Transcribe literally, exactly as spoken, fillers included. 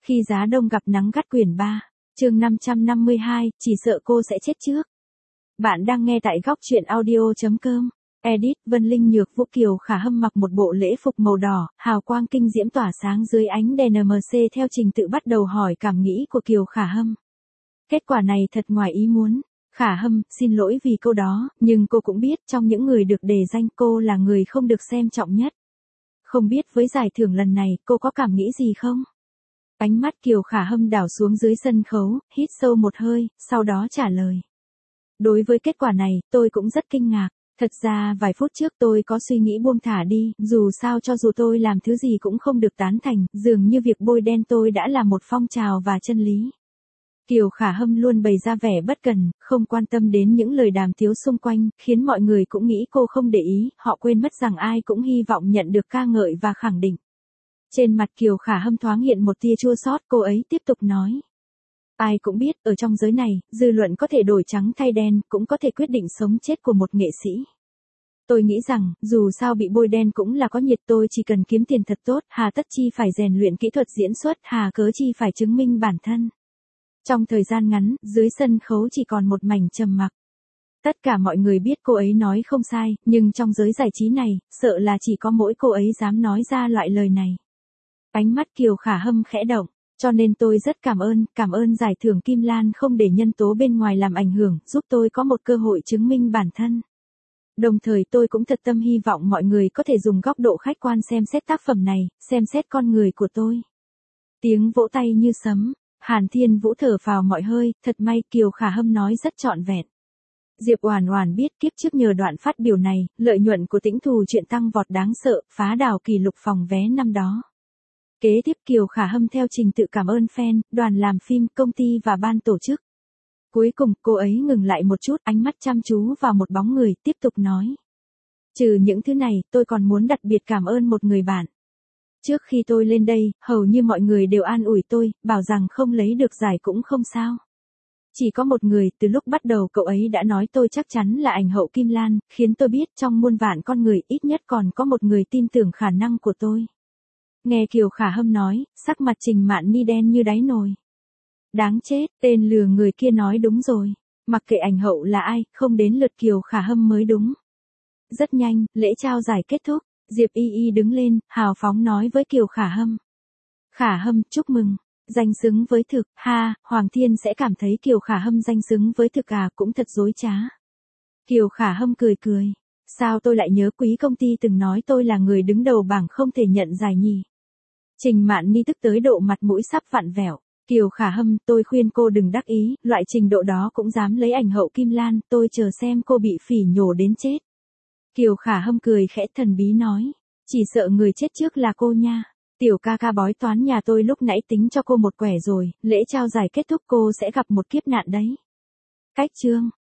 Khi giá đông gặp nắng gắt quyển ba, chương năm trăm năm mươi hai, chỉ sợ cô sẽ chết trước. Bạn đang nghe tại góc truyện audio.com. Edit, Vân Linh Nhược Vũ Kiều Khả Hâm mặc một bộ lễ phục màu đỏ, hào quang kinh diễm tỏa sáng dưới ánh đèn em xê theo trình tự bắt đầu hỏi cảm nghĩ của Kiều Khả Hâm. Kết quả này thật ngoài ý muốn. Khả Hâm, xin lỗi vì câu đó, nhưng cô cũng biết trong những người được đề danh cô là người không được xem trọng nhất. Không biết với giải thưởng lần này cô có cảm nghĩ gì không? Ánh mắt Kiều Khả Hâm đảo xuống dưới sân khấu, hít sâu một hơi, sau đó trả lời. Đối với kết quả này, tôi cũng rất kinh ngạc. Thật ra vài phút trước tôi có suy nghĩ buông thả đi, dù sao cho dù tôi làm thứ gì cũng không được tán thành, dường như việc bôi đen tôi đã là một phong trào và chân lý. Kiều Khả Hâm luôn bày ra vẻ bất cần, không quan tâm đến những lời đàm tiếu xung quanh, khiến mọi người cũng nghĩ cô không để ý, họ quên mất rằng ai cũng hy vọng nhận được ca ngợi và khẳng định. Trên mặt Kiều Khả Hâm thoáng hiện một tia chua xót, cô ấy tiếp tục nói. Ai cũng biết, ở trong giới này, dư luận có thể đổi trắng thay đen, cũng có thể quyết định sống chết của một nghệ sĩ. Tôi nghĩ rằng, dù sao bị bôi đen cũng là có nhiệt, tôi chỉ cần kiếm tiền thật tốt, hà tất chi phải rèn luyện kỹ thuật diễn xuất, hà cớ chi phải chứng minh bản thân. Trong thời gian ngắn, dưới sân khấu chỉ còn một mảnh trầm mặc. Tất cả mọi người biết cô ấy nói không sai, nhưng trong giới giải trí này, sợ là chỉ có mỗi cô ấy dám nói ra loại lời này. Ánh mắt Kiều Khả Hâm khẽ động, cho nên tôi rất cảm ơn, cảm ơn giải thưởng Kim Lan không để nhân tố bên ngoài làm ảnh hưởng, giúp tôi có một cơ hội chứng minh bản thân. Đồng thời tôi cũng thật tâm hy vọng mọi người có thể dùng góc độ khách quan xem xét tác phẩm này, xem xét con người của tôi. Tiếng vỗ tay như sấm, Hàn Thiên Vũ thở phào mọi hơi, thật may Kiều Khả Hâm nói rất trọn vẹn. Diệp Oản Oản biết kiếp trước nhờ đoạn phát biểu này, lợi nhuận của Tĩnh Thù chuyện tăng vọt đáng sợ, phá đảo kỷ lục phòng vé năm đó. Kế tiếp Kiều Khả Hâm theo trình tự cảm ơn fan, đoàn làm phim, công ty và ban tổ chức. Cuối cùng, cô ấy ngừng lại một chút, ánh mắt chăm chú vào một bóng người, tiếp tục nói. Trừ những thứ này, tôi còn muốn đặc biệt cảm ơn một người bạn. Trước khi tôi lên đây, hầu như mọi người đều an ủi tôi, bảo rằng không lấy được giải cũng không sao. Chỉ có một người, từ lúc bắt đầu cậu ấy đã nói tôi chắc chắn là ảnh hậu Kim Lan, khiến tôi biết trong muôn vạn con người ít nhất còn có một người tin tưởng khả năng của tôi. Nghe Kiều Khả Hâm nói, sắc mặt Trình Mạn Ni đen như đáy nồi. Đáng chết, tên lừa người kia nói đúng rồi. Mặc kệ ảnh hậu là ai, không đến lượt Kiều Khả Hâm mới đúng. Rất nhanh, lễ trao giải kết thúc, Diệp Y Y đứng lên, hào phóng nói với Kiều Khả Hâm. Khả Hâm, chúc mừng. Danh xứng với thực, ha, Hoàng Thiên sẽ cảm thấy Kiều Khả Hâm danh xứng với thực à, cũng thật dối trá. Kiều Khả Hâm cười cười. Sao tôi lại nhớ quý công ty từng nói tôi là người đứng đầu bảng không thể nhận giải nhì. Trình Mạn Ni tức tới độ mặt mũi sắp vặn vẹo. Kiều Khả Hâm, tôi khuyên cô đừng đắc ý, loại trình độ đó cũng dám lấy ảnh hậu Kim Lan, tôi chờ xem cô bị phỉ nhổ đến chết. Kiều Khả Hâm cười khẽ thần bí nói, chỉ sợ người chết trước là cô nha. Tiểu ca ca bói toán nhà tôi lúc nãy tính cho cô một quẻ rồi, lễ trao giải kết thúc cô sẽ gặp một kiếp nạn đấy. Cách chương